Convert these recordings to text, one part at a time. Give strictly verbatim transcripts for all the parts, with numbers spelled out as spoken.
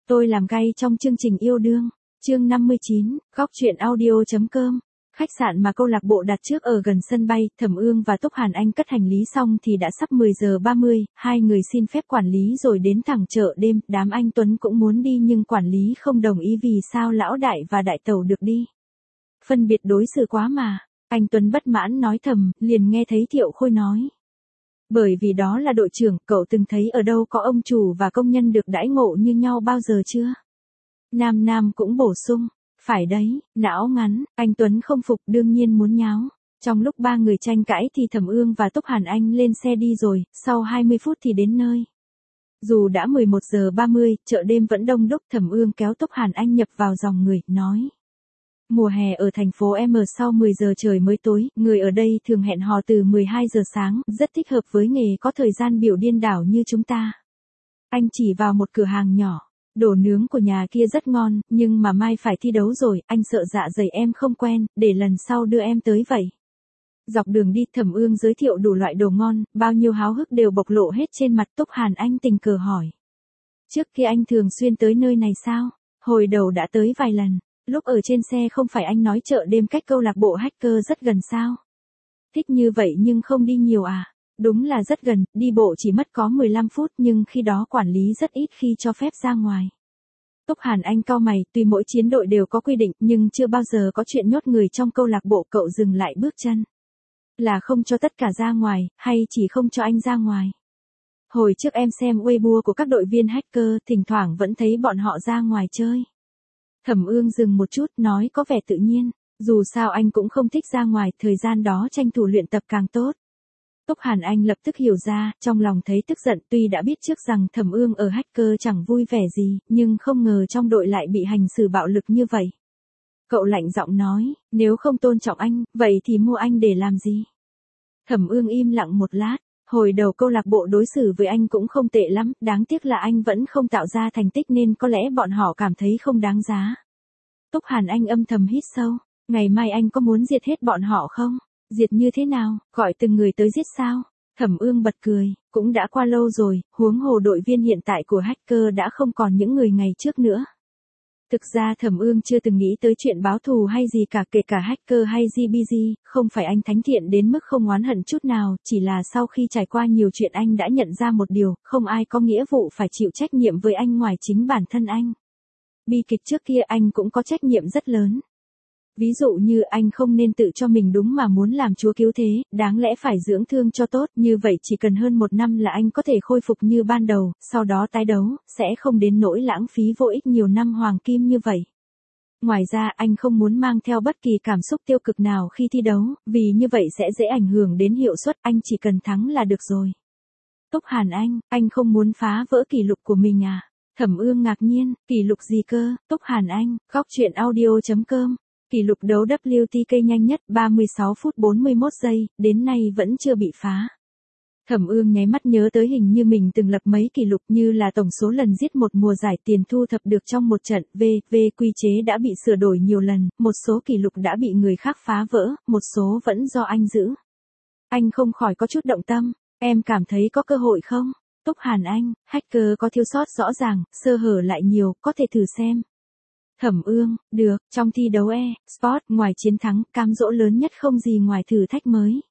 Tôi làm gay trong chương trình yêu đương. Chương năm mươi chín, góc truyện audio.com. Khách sạn mà câu lạc bộ đặt trước ở gần sân bay, Thẩm Ương và Túc Hàn Anh cất hành lý xong thì đã sắp mười giờ ba mươi, hai người xin phép quản lý rồi đến thẳng chợ đêm, đám anh Tuấn cũng muốn đi nhưng quản lý không đồng ý vì sao lão đại và đại tẩu được đi. Phân biệt đối xử quá mà, anh Tuấn bất mãn nói thầm, liền nghe thấy Thiệu Khôi nói. Bởi vì đó là đội trưởng, cậu từng thấy ở đâu có ông chủ và công nhân được đãi ngộ như nhau bao giờ chưa? Nam Nam cũng bổ sung, phải đấy, não ngắn, anh Tuấn không phục đương nhiên muốn nháo. Trong lúc ba người tranh cãi thì Thẩm Ương và Túc Hàn Anh lên xe đi rồi, sau hai mươi phút thì đến nơi. Dù đã mười một giờ ba mươi, chợ đêm vẫn đông đúc, Thẩm Ương kéo Túc Hàn Anh nhập vào dòng người, nói. Mùa hè ở thành phố M sau mười giờ trời mới tối, người ở đây thường hẹn hò từ mười hai giờ sáng, rất thích hợp với nghề có thời gian biểu điên đảo như chúng ta. Anh chỉ vào một cửa hàng nhỏ, đồ nướng của nhà kia rất ngon, nhưng mà mai phải thi đấu rồi, anh sợ dạ dày em không quen, để lần sau đưa em tới vậy. Dọc đường đi Thẩm Ương giới thiệu đủ loại đồ ngon, bao nhiêu háo hức đều bộc lộ hết trên mặt. Túc Hàn Anh tình cờ hỏi. Trước kia anh thường xuyên tới nơi này sao? Hồi đầu đã tới vài lần. Lúc ở trên xe không phải anh nói chợ đêm cách câu lạc bộ hacker rất gần sao? Thích như vậy nhưng không đi nhiều à? Đúng là rất gần, đi bộ chỉ mất có mười lăm phút nhưng khi đó quản lý rất ít khi cho phép ra ngoài. Túc Hàn Anh cau mày, tuy mỗi chiến đội đều có quy định nhưng chưa bao giờ có chuyện nhốt người trong câu lạc bộ. Cậu dừng lại bước chân. Là không cho tất cả ra ngoài, hay chỉ không cho anh ra ngoài? Hồi trước em xem Weibo của các đội viên hacker, thỉnh thoảng vẫn thấy bọn họ ra ngoài chơi. Thẩm Ương dừng một chút, nói có vẻ tự nhiên, dù sao anh cũng không thích ra ngoài, thời gian đó tranh thủ luyện tập càng tốt. Túc Hàn Anh lập tức hiểu ra, trong lòng thấy tức giận, tuy đã biết trước rằng Thẩm Ương ở hacker chẳng vui vẻ gì, nhưng không ngờ trong đội lại bị hành xử bạo lực như vậy. Cậu lạnh giọng nói, nếu không tôn trọng anh, vậy thì mua anh để làm gì? Thẩm Ương im lặng một lát. Hồi đầu câu lạc bộ đối xử với anh cũng không tệ lắm, đáng tiếc là anh vẫn không tạo ra thành tích nên có lẽ bọn họ cảm thấy không đáng giá. Túc Hàn Anh âm thầm hít sâu, ngày mai anh có muốn diệt hết bọn họ không? Diệt như thế nào, gọi từng người tới giết sao? Thẩm Ương bật cười, cũng đã qua lâu rồi, huống hồ đội viên hiện tại của hacker đã không còn những người ngày trước nữa. Thực ra Thẩm Ương chưa từng nghĩ tới chuyện báo thù hay gì cả, kể cả hacker hay giê bê giê, không phải anh thánh thiện đến mức không oán hận chút nào, chỉ là sau khi trải qua nhiều chuyện anh đã nhận ra một điều, không ai có nghĩa vụ phải chịu trách nhiệm với anh ngoài chính bản thân anh. Bi kịch trước kia anh cũng có trách nhiệm rất lớn. Ví dụ như anh không nên tự cho mình đúng mà muốn làm chúa cứu thế, đáng lẽ phải dưỡng thương cho tốt, như vậy chỉ cần hơn một năm là anh có thể khôi phục như ban đầu, sau đó tái đấu, sẽ không đến nỗi lãng phí vô ích nhiều năm hoàng kim như vậy. Ngoài ra anh không muốn mang theo bất kỳ cảm xúc tiêu cực nào khi thi đấu, vì như vậy sẽ dễ ảnh hưởng đến hiệu suất, anh chỉ cần thắng là được rồi. Túc Hàn Anh, anh không muốn phá vỡ kỷ lục của mình à? Thẩm Ương ngạc nhiên, kỷ lục gì cơ? Túc Hàn Anh, góc truyện audio.com. Kỷ lục đấu W T K nhanh nhất ba mươi sáu phút bốn mươi mốt giây, đến nay vẫn chưa bị phá. Thẩm Ương nháy mắt nhớ tới hình như mình từng lập mấy kỷ lục, như là tổng số lần giết một mùa giải, tiền thu thập được trong một trận, v, v quy chế đã bị sửa đổi nhiều lần, một số kỷ lục đã bị người khác phá vỡ, một số vẫn do anh giữ. Anh không khỏi có chút động tâm, em cảm thấy có cơ hội không? Túc Hàn Anh, hacker có thiếu sót rõ ràng, sơ hở lại nhiều, có thể thử xem. Thẩm Ương, được, trong thi đấu e-sport, ngoài chiến thắng, cám dỗ lớn nhất không gì ngoài thử thách mới.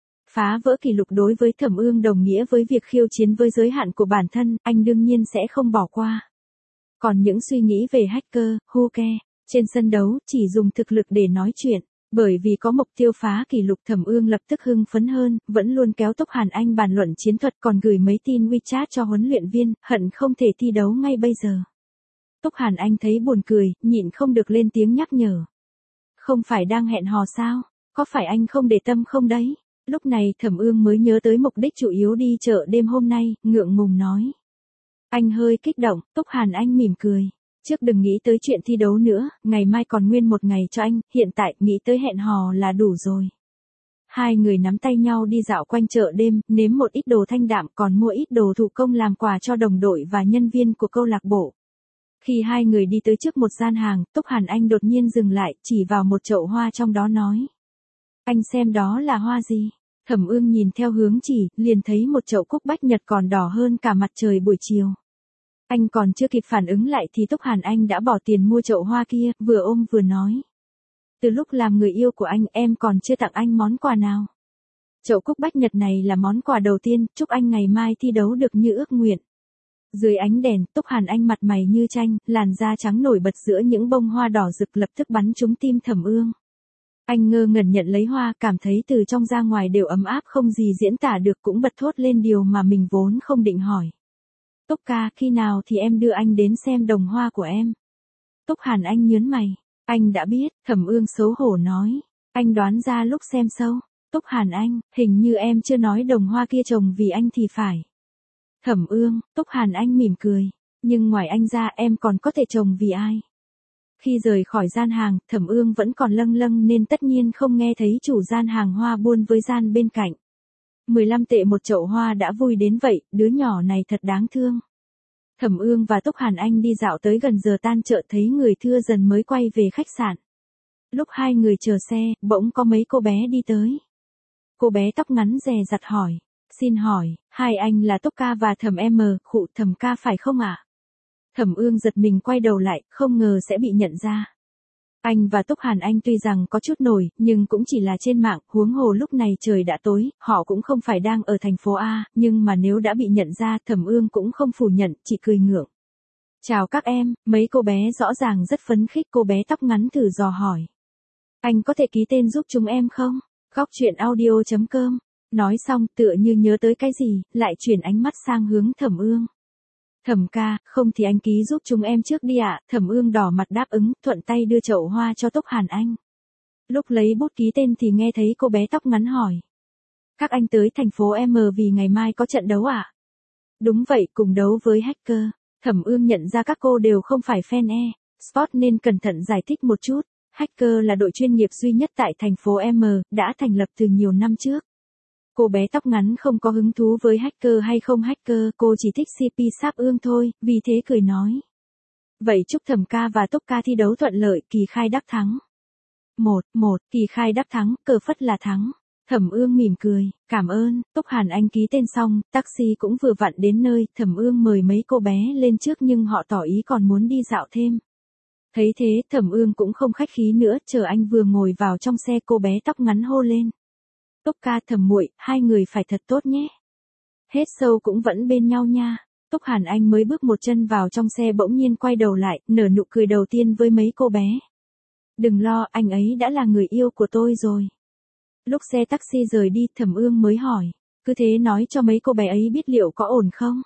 Phá vỡ kỷ lục đối với Thẩm Ương đồng nghĩa với việc khiêu chiến với giới hạn của bản thân, anh đương nhiên sẽ không bỏ qua. Còn những suy nghĩ về hacker, who care, trên sân đấu, chỉ dùng thực lực để nói chuyện. Bởi vì có mục tiêu phá kỷ lục, Thẩm Ương lập tức hưng phấn hơn, vẫn luôn kéo Túc Hàn Anh bàn luận chiến thuật, còn gửi mấy tin WeChat cho huấn luyện viên, hận không thể thi đấu ngay bây giờ. Túc Hàn Anh thấy buồn cười, nhịn không được lên tiếng nhắc nhở. Không phải đang hẹn hò sao? Có phải anh không để tâm không đấy? Lúc này Thẩm Ương mới nhớ tới mục đích chủ yếu đi chợ đêm hôm nay, ngượng ngùng nói. Anh hơi kích động, Túc Hàn Anh mỉm cười. Trước đừng nghĩ tới chuyện thi đấu nữa, ngày mai còn nguyên một ngày cho anh, hiện tại nghĩ tới hẹn hò là đủ rồi. Hai người nắm tay nhau đi dạo quanh chợ đêm, nếm một ít đồ thanh đạm, còn mua ít đồ thủ công làm quà cho đồng đội và nhân viên của câu lạc bộ. Khi hai người đi tới trước một gian hàng, Túc Hàn Anh đột nhiên dừng lại, chỉ vào một chậu hoa trong đó nói. Anh xem đó là hoa gì? Thẩm Ương nhìn theo hướng chỉ, liền thấy một chậu cúc bách nhật còn đỏ hơn cả mặt trời buổi chiều. Anh còn chưa kịp phản ứng lại thì Túc Hàn Anh đã bỏ tiền mua chậu hoa kia, vừa ôm vừa nói. Từ lúc làm người yêu của anh em còn chưa tặng anh món quà nào. Chậu cúc bách nhật này là món quà đầu tiên, chúc anh ngày mai thi đấu được như ước nguyện. Dưới ánh đèn, Túc Hàn Anh mặt mày như tranh, làn da trắng nổi bật giữa những bông hoa đỏ rực lập tức bắn trúng tim Thẩm Ương. Anh ngơ ngẩn nhận lấy hoa, cảm thấy từ trong ra ngoài đều ấm áp không gì diễn tả được, cũng bật thốt lên điều mà mình vốn không định hỏi. Túc ca, khi nào thì em đưa anh đến xem đồng hoa của em? Túc Hàn Anh nhớn mày. Anh đã biết, Thẩm Ương xấu hổ nói. Anh đoán ra lúc xem show. Túc Hàn Anh, hình như em chưa nói đồng hoa kia trồng vì anh thì phải. Thẩm Ương, Túc Hàn Anh mỉm cười. Nhưng ngoài anh ra em còn có thể trồng vì ai? Khi rời khỏi gian hàng, Thẩm Ương vẫn còn lâng lâng nên tất nhiên không nghe thấy chủ gian hàng hoa buôn với gian bên cạnh. mười lăm tệ một chậu hoa đã vui đến vậy, đứa nhỏ này thật đáng thương. Thẩm Ương và Túc Hàn Anh đi dạo tới gần giờ tan chợ thấy người thưa dần mới quay về khách sạn. Lúc hai người chờ xe, bỗng có mấy cô bé đi tới. Cô bé tóc ngắn dè dặt hỏi. Xin hỏi, hai anh là Túc ca và Thẩm em, khụ Thẩm ca phải không ạ? Thẩm Ương giật mình quay đầu lại, không ngờ sẽ bị nhận ra. Anh và Túc Hàn Anh tuy rằng có chút nổi, nhưng cũng chỉ là trên mạng, huống hồ lúc này trời đã tối, họ cũng không phải đang ở thành phố A, nhưng mà nếu đã bị nhận ra, Thẩm Ương cũng không phủ nhận, chỉ cười ngượng. Chào các em, mấy cô bé rõ ràng rất phấn khích, cô bé tóc ngắn thử dò hỏi. Anh có thể ký tên giúp chúng em không? Góc truyện audio chấm com. Nói xong tựa như nhớ tới cái gì, lại chuyển ánh mắt sang hướng Thẩm Ương. Thẩm ca, không thì anh ký giúp chúng em trước đi ạ. Thẩm Ương đỏ mặt đáp ứng, thuận tay đưa chậu hoa cho Túc Hàn Anh. Lúc lấy bút ký tên thì nghe thấy cô bé tóc ngắn hỏi. Các anh tới thành phố M vì ngày mai có trận đấu ạ? Đúng vậy, cùng đấu với Hacker. Thẩm Ương nhận ra các cô đều không phải fan e Sport nên cẩn thận giải thích một chút. Hacker là đội chuyên nghiệp duy nhất tại thành phố M, đã thành lập từ nhiều năm trước. Cô bé tóc ngắn không có hứng thú với Hacker hay không Hacker, cô chỉ thích xê pê Sáp Ương thôi, vì thế cười nói. Vậy chúc Thẩm ca và Túc ca thi đấu thuận lợi, Kỳ Khai đắc thắng. Một, một, Kỳ Khai đắc thắng, cờ phất là thắng. Thẩm Ương mỉm cười, cảm ơn. Túc Hàn Anh ký tên xong, taxi cũng vừa vặn đến nơi, Thẩm Ương mời mấy cô bé lên trước nhưng họ tỏ ý còn muốn đi dạo thêm. Thấy thế, Thẩm Ương cũng không khách khí nữa, chờ anh vừa ngồi vào trong xe cô bé tóc ngắn hô lên. Túc ca Thẩm muội, hai người phải thật tốt nhé. Hết show cũng vẫn bên nhau nha. Túc Hàn Anh mới bước một chân vào trong xe bỗng nhiên quay đầu lại, nở nụ cười đầu tiên với mấy cô bé. Đừng lo, anh ấy đã là người yêu của tôi rồi. Lúc xe taxi rời đi, Thẩm Ương mới hỏi. Cứ thế nói cho mấy cô bé ấy biết liệu có ổn không?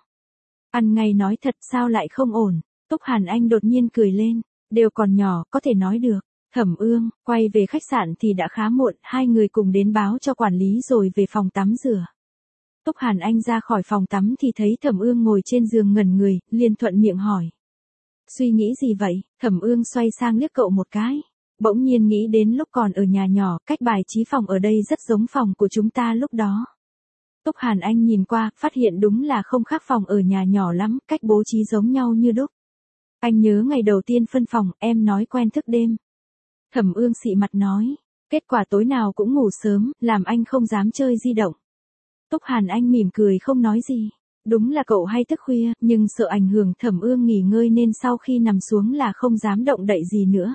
Ăn ngay nói thật sao lại không ổn? Túc Hàn Anh đột nhiên cười lên. Đều còn nhỏ, có thể nói được. Thẩm Ương, quay về khách sạn thì đã khá muộn, hai người cùng đến báo cho quản lý rồi về phòng tắm rửa. Túc Hàn Anh ra khỏi phòng tắm thì thấy Thẩm Ương ngồi trên giường ngẩn người, liền thuận miệng hỏi. Suy nghĩ gì vậy? Thẩm Ương xoay sang liếc cậu một cái. Bỗng nhiên nghĩ đến lúc còn ở nhà nhỏ, cách bài trí phòng ở đây rất giống phòng của chúng ta lúc đó. Túc Hàn Anh nhìn qua, phát hiện đúng là không khác phòng ở nhà nhỏ lắm, cách bố trí giống nhau như đúc. Anh nhớ ngày đầu tiên phân phòng, em nói quen thức đêm. Thẩm Ương xị mặt nói, kết quả tối nào cũng ngủ sớm, làm anh không dám chơi di động. Túc Hàn Anh mỉm cười không nói gì. Đúng là cậu hay thức khuya, nhưng sợ ảnh hưởng Thẩm Ương nghỉ ngơi nên sau khi nằm xuống là không dám động đậy gì nữa.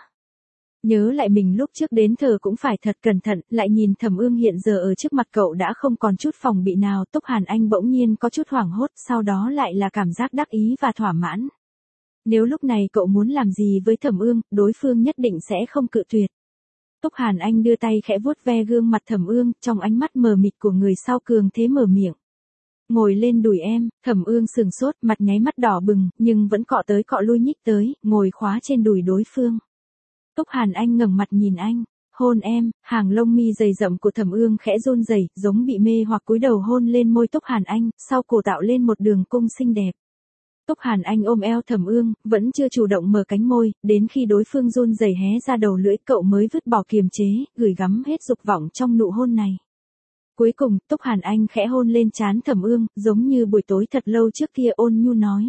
Nhớ lại mình lúc trước đến thờ cũng phải thật cẩn thận, lại nhìn Thẩm Ương hiện giờ ở trước mặt cậu đã không còn chút phòng bị nào. Túc Hàn Anh bỗng nhiên có chút hoảng hốt, sau đó lại là cảm giác đắc ý và thỏa mãn. Nếu lúc này cậu muốn làm gì với Thẩm Ương, đối phương nhất định sẽ không cự tuyệt. Túc Hàn Anh đưa tay khẽ vuốt ve gương mặt Thẩm Ương, trong ánh mắt mờ mịt của người sau cường thế mở miệng. Ngồi lên đùi em. Thẩm Ương sừng sốt, mặt nháy mắt đỏ bừng, nhưng vẫn cọ tới cọ lui nhích tới, ngồi khóa trên đùi đối phương. Túc Hàn Anh ngẩng mặt nhìn anh. Hôn em. Hàng lông mi dày rậm của Thẩm Ương khẽ run rẩy, giống bị mê hoặc cúi đầu hôn lên môi Túc Hàn Anh, sau cổ tạo lên một đường cung xinh đẹp. Túc Hàn Anh ôm eo Thẩm Ương, vẫn chưa chủ động mở cánh môi, đến khi đối phương run rẩy hé ra đầu lưỡi cậu mới vứt bỏ kiềm chế, gửi gắm hết dục vọng trong nụ hôn này. Cuối cùng, Túc Hàn Anh khẽ hôn lên trán Thẩm Ương, giống như buổi tối thật lâu trước kia ôn nhu nói.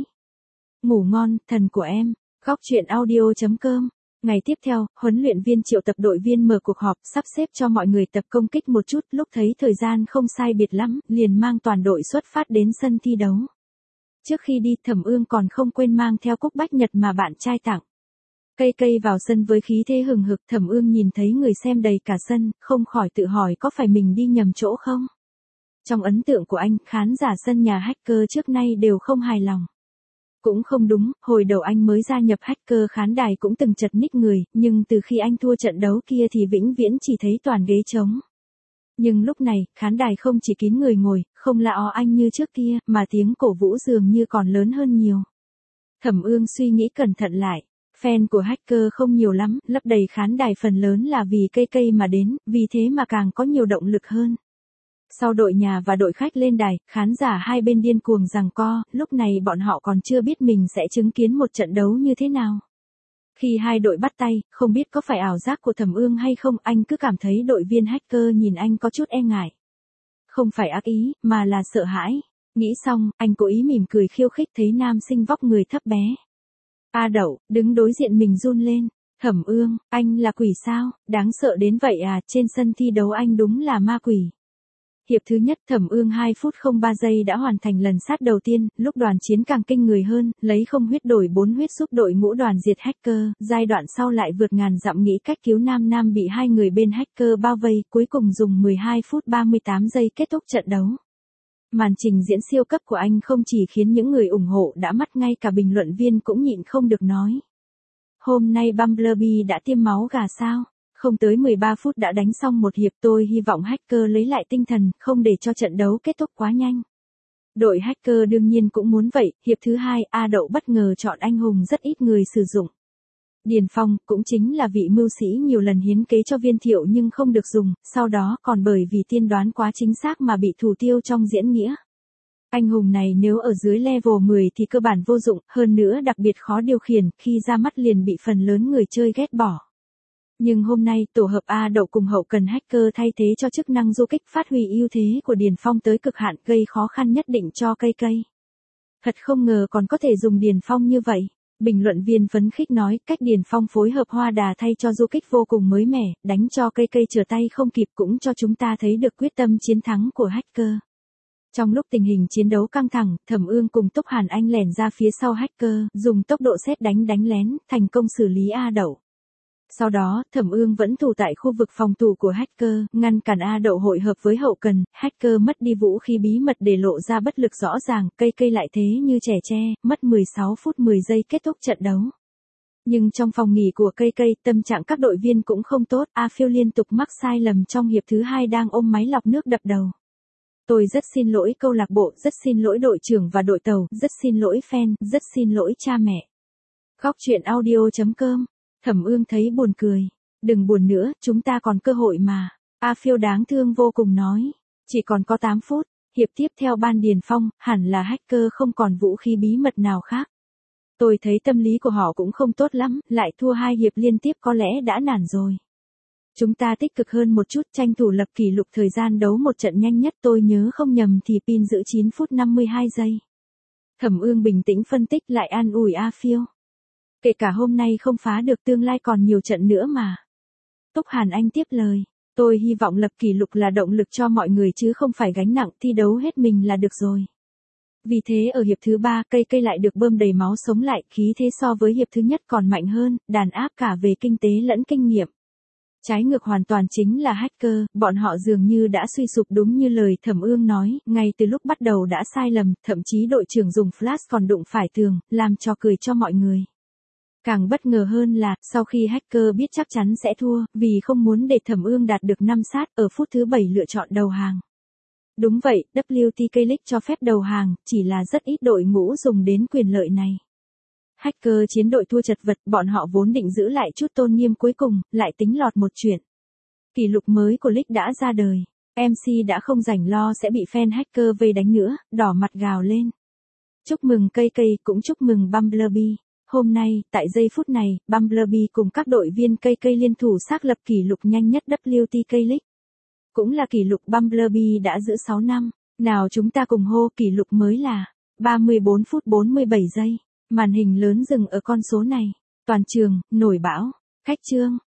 Ngủ ngon, thần của em. Góc truyện audio chấm com. Ngày tiếp theo, huấn luyện viên triệu tập đội viên mở cuộc họp, sắp xếp cho mọi người tập công kích một chút, lúc thấy thời gian không sai biệt lắm, liền mang toàn đội xuất phát đến sân thi đấu. Trước khi đi Thẩm Ương còn không quên mang theo cúc bách nhật mà bạn trai tặng. Cây cây vào sân với khí thế hừng hực, Thẩm Ương nhìn thấy người xem đầy cả sân, không khỏi tự hỏi có phải mình đi nhầm chỗ không? Trong ấn tượng của anh, khán giả sân nhà Hacker trước nay đều không hài lòng. Cũng không đúng, hồi đầu anh mới gia nhập Hacker khán đài cũng từng chật ních người, nhưng từ khi anh thua trận đấu kia thì vĩnh viễn chỉ thấy toàn ghế trống. Nhưng lúc này, khán đài không chỉ kín người ngồi, không la ó anh như trước kia, mà tiếng cổ vũ dường như còn lớn hơn nhiều. Thẩm Ương suy nghĩ cẩn thận lại. Fan của Hacker không nhiều lắm, lấp đầy khán đài phần lớn là vì cây cây mà đến, vì thế mà càng có nhiều động lực hơn. Sau đội nhà và đội khách lên đài, khán giả hai bên điên cuồng giằng co, lúc này bọn họ còn chưa biết mình sẽ chứng kiến một trận đấu như thế nào. Khi hai đội bắt tay, không biết có phải ảo giác của Thẩm Ương hay không, anh cứ cảm thấy đội viên Hacker nhìn anh có chút e ngại. Không phải ác ý, mà là sợ hãi. Nghĩ xong, anh cố ý mỉm cười khiêu khích thấy nam sinh vóc người thấp bé. A Đậu, đứng đối diện mình run lên. Thẩm Ương, anh là quỷ sao, đáng sợ đến vậy à, trên sân thi đấu anh đúng là ma quỷ. Hiệp thứ nhất Thẩm Ương hai phút không ba giây đã hoàn thành lần sát đầu tiên, lúc đoàn chiến càng kinh người hơn, lấy không huyết đổi bốn huyết giúp đội ngũ đoàn diệt Hacker, giai đoạn sau lại vượt ngàn dặm nghĩ cách cứu Nam Nam bị hai người bên Hacker bao vây, cuối cùng dùng mười hai phút ba mươi tám giây kết thúc trận đấu. Màn trình diễn siêu cấp của anh không chỉ khiến những người ủng hộ đã mắt, ngay cả bình luận viên cũng nhịn không được nói. Hôm nay Bumblebee đã tiêm máu gà sao? Không tới mười ba phút đã đánh xong một hiệp, tôi hy vọng Hacker lấy lại tinh thần, không để cho trận đấu kết thúc quá nhanh. Đội Hacker đương nhiên cũng muốn vậy, hiệp thứ hai, A Đậu bất ngờ chọn anh hùng rất ít người sử dụng. Điền Phong, cũng chính là vị mưu sĩ nhiều lần hiến kế cho Viên Thiệu nhưng không được dùng, sau đó còn bởi vì tiên đoán quá chính xác mà bị thủ tiêu trong diễn nghĩa. Anh hùng này nếu ở dưới level mười thì cơ bản vô dụng, hơn nữa đặc biệt khó điều khiển, khi ra mắt liền bị phần lớn người chơi ghét bỏ. Nhưng hôm nay, tổ hợp A Đậu cùng hậu cần Hacker thay thế cho chức năng du kích, phát huy ưu thế của Điền Phong tới cực hạn, gây khó khăn nhất định cho cây cây. Thật không ngờ còn có thể dùng Điền Phong như vậy. Bình luận viên phấn khích nói, cách Điền Phong phối hợp Hoa Đà thay cho du kích vô cùng mới mẻ, đánh cho cây cây trở tay không kịp, cũng cho chúng ta thấy được quyết tâm chiến thắng của Hacker. Trong lúc tình hình chiến đấu căng thẳng, Thẩm Ương cùng Túc Hàn Anh lẻn ra phía sau Hacker, dùng tốc độ sét đánh đánh lén, thành công xử lý A Đậu. Sau đó, Thẩm Ương vẫn thủ tại khu vực phòng thủ của Hacker, ngăn cản A Đậu hội hợp với hậu cần, Hacker mất đi vũ khí bí mật để lộ ra bất lực rõ ràng, cây cây lại thế như trẻ tre, mất mười sáu phút mười giây kết thúc trận đấu. Nhưng trong phòng nghỉ của cây cây, tâm trạng các đội viên cũng không tốt, A Phiêu liên tục mắc sai lầm trong hiệp thứ hai đang ôm máy lọc nước đập đầu. Tôi rất xin lỗi câu lạc bộ, rất xin lỗi đội trưởng và đội tàu, rất xin lỗi fan, rất xin lỗi cha mẹ. Góc truyện audio chấm com. Thẩm Ương thấy buồn cười. Đừng buồn nữa, chúng ta còn cơ hội mà. A Phiêu đáng thương vô cùng nói. Chỉ còn có tám phút, hiệp tiếp theo ban Điền Phong, hẳn là Hacker không còn vũ khí bí mật nào khác. Tôi thấy tâm lý của họ cũng không tốt lắm, lại thua hai hiệp liên tiếp có lẽ đã nản rồi. Chúng ta tích cực hơn một chút, tranh thủ lập kỷ lục thời gian đấu một trận nhanh nhất, tôi nhớ không nhầm thì pin giữ chín phút năm mươi hai giây. Thẩm Ương bình tĩnh phân tích lại an ủi A Phiêu. Kể cả hôm nay không phá được tương lai còn nhiều trận nữa mà. Túc Hàn Anh tiếp lời. Tôi hy vọng lập kỷ lục là động lực cho mọi người chứ không phải gánh nặng, thi đấu hết mình là được rồi. Vì thế ở hiệp thứ ba, cây cây lại được bơm đầy máu sống lại, khí thế so với hiệp thứ nhất còn mạnh hơn, đàn áp cả về kinh tế lẫn kinh nghiệm. Trái ngược hoàn toàn chính là Hacker, bọn họ dường như đã suy sụp đúng như lời Thẩm Ương nói, ngay từ lúc bắt đầu đã sai lầm, thậm chí đội trưởng dùng flash còn đụng phải tường, làm trò cười cho mọi người. Càng bất ngờ hơn là, sau khi Hacker biết chắc chắn sẽ thua, vì không muốn để Thẩm Ương đạt được năm sát, ở phút thứ bảy lựa chọn đầu hàng. Đúng vậy, W T K League cho phép đầu hàng, chỉ là rất ít đội ngũ dùng đến quyền lợi này. Hacker chiến đội thua chật vật, bọn họ vốn định giữ lại chút tôn nghiêm cuối cùng, lại tính lọt một chuyện. Kỷ lục mới của League đã ra đời. em xê đã không rảnh lo sẽ bị fan Hacker vây đánh nữa, đỏ mặt gào lên. Chúc mừng cây cây, cũng chúc mừng Bumblebee. Hôm nay, tại giây phút này, Bumblebee cùng các đội viên cây cây liên thủ xác lập kỷ lục nhanh nhất W T K League. Cũng là kỷ lục Bumblebee đã giữ sáu năm. Nào chúng ta cùng hô kỷ lục mới là ba mươi bốn phút bốn mươi bảy giây. Màn hình lớn dừng ở con số này. Toàn trường, nổi bão. Khách chương.